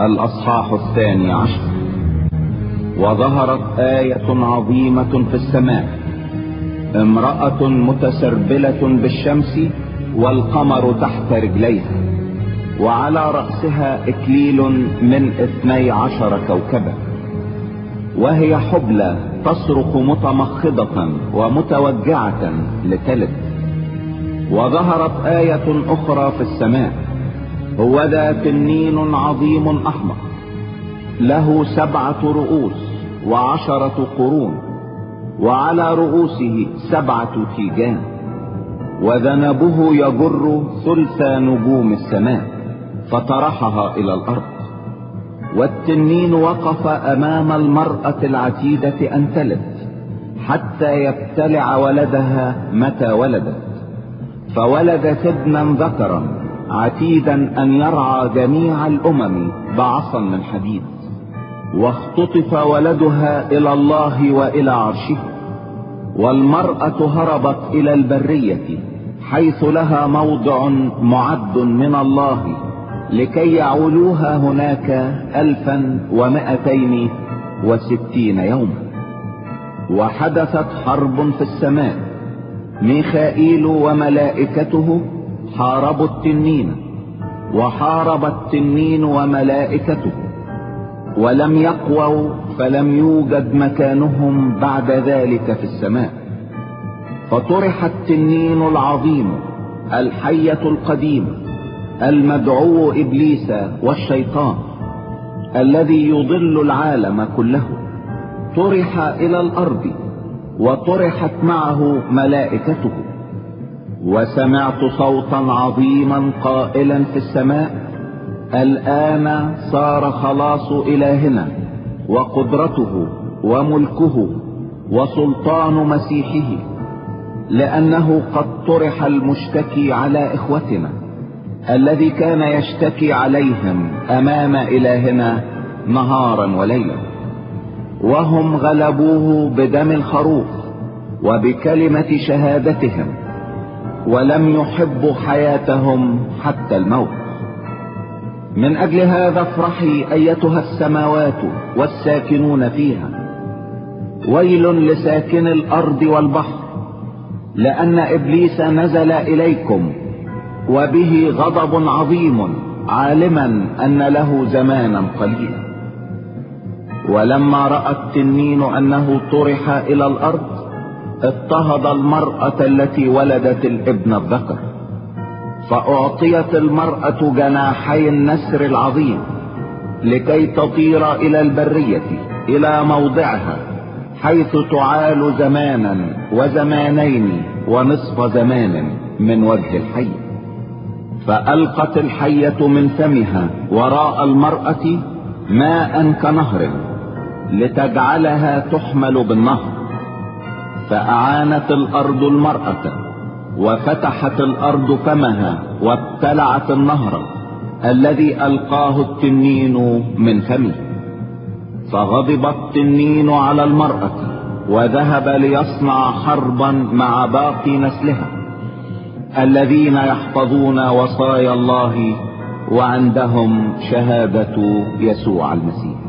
الأصحاح 12. وظهرت آية عظيمة في السماء، امرأة متسربلة بالشمس والقمر تحت رجليها، وعلى رأسها إكليل من 12 كوكبا، وهي حبلى تصرخ متمخضة ومتوجعة لتلد. وظهرت آية أخرى في السماء، هو ذا تنين عظيم أحمر له 7 رؤوس و10 قرون، وعلى رؤوسه 7 تيجان، وذنبه يجر ثلث نجوم السماء فطرحها إلى الأرض. والتنين وقف أمام المرأة العتيدة أن تلد حتى يبتلع ولدها متى ولدت، فولدت ابنا ذكرا عتيدا أن يرعى جميع الأمم بعصا من حديد. واختطف ولدها إلى الله وإلى عرشه، والمرأة هربت إلى البرية حيث لها موضع معد من الله لكي يعولوها هناك 1260 يوما. وحدثت حرب في السماء، ميخائيل وملائكته حاربوا التنين، وحارب التنين وملائكته ولم يقووا، فلم يوجد مكانهم بعد ذلك في السماء. فطرح التنين العظيم الحية القديمة المدعو إبليس والشيطان الذي يضل العالم كله، طرح إلى الأرض، وطرحت معه ملائكته. وسمعت صوتا عظيما قائلا في السماء: الآن صار خلاص إلهنا وقدرته وملكه وسلطان مسيحه، لأنه قد طرح المشتكي على إخوتنا الذي كان يشتكي عليهم أمام إلهنا نهارا وليلا، وهم غلبوه بدم الخروف وبكلمة شهادتهم، ولم يحبوا حياتهم حتى الموت. من أجل هذا افرحي أيتها السماوات والساكنون فيها، ويل لساكن الأرض والبحر، لأن إبليس نزل إليكم وبه غضب عظيم، عالما أن له زمانا قليلا. ولما رأى التنين أنه طرح إلى الأرض، اضطهد المرأة التي ولدت الابن الذكر، فأعطيت المرأة جناحي النسر العظيم لكي تطير إلى البرية إلى موضعها، حيث تعال زمانا وزمانين ونصف زمان من وجه الحي. فألقت الحية من فمها وراء المرأة ماء كنهر لتجعلها تحمل بالنهر. فأعانت الأرض المرأة، وفتحت الأرض فمها وابتلعت النهر الذي ألقاه التنين من فمه. فغضب التنين على المرأة وذهب ليصنع حربا مع باقي نسلها الذين يحفظون وصايا الله وعندهم شهادة يسوع المسيح.